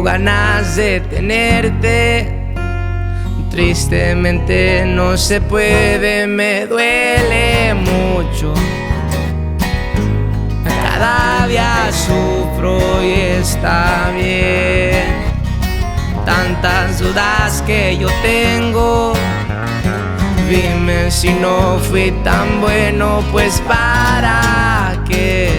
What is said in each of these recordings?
ganas de tenerte. Tristemente no se puede, me duele mucho. Cada día sufro y está bien. Tantas dudas que yo tengo. Dime si no fui tan bueno, pues para qué.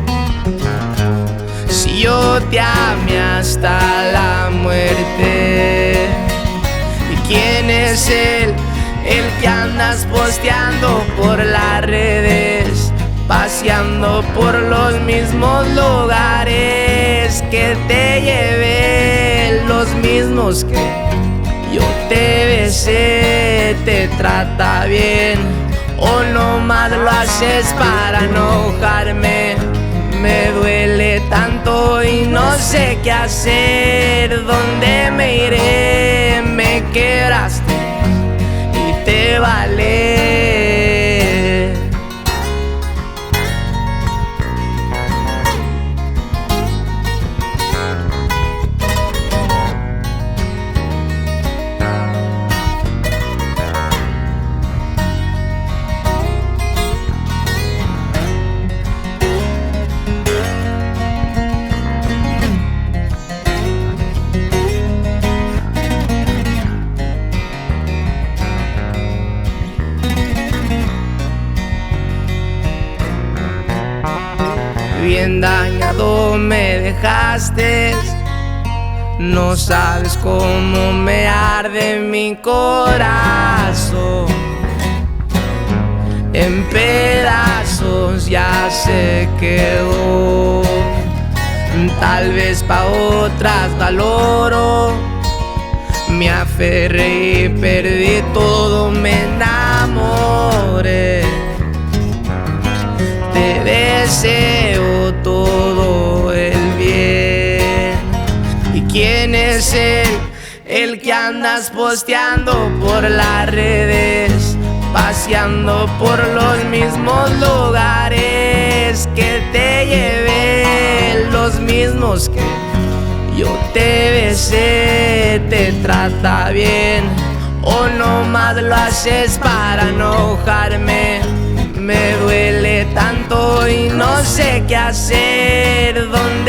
Si yo te amé hasta la muerte. ¿Y quién es él? El que andas posteando por las redes, paseando por los mismos lugares que te llevé, los mismos que yo te besé. ¿Te trata bien o nomás lo haces para enojarme? Me duele tanto y no sé qué hacer. ¿Dónde me iré? Me quebraste y te vale. Bien dañado me dejaste, no sabes cómo me arde mi corazón. En pedazos ya se quedó. Tal vez pa' otras valoro. Me aferré y perdí todo, me enamoré. Te deseo todo el bien. ¿Y quién es él? El que andas posteando por las redes, paseando por los mismos lugares que te llevé, los mismos que yo te besé. ¿Te trata bien o nomás lo haces para enojarme? Me duele tanto y no sé qué hacer. ¿Dónde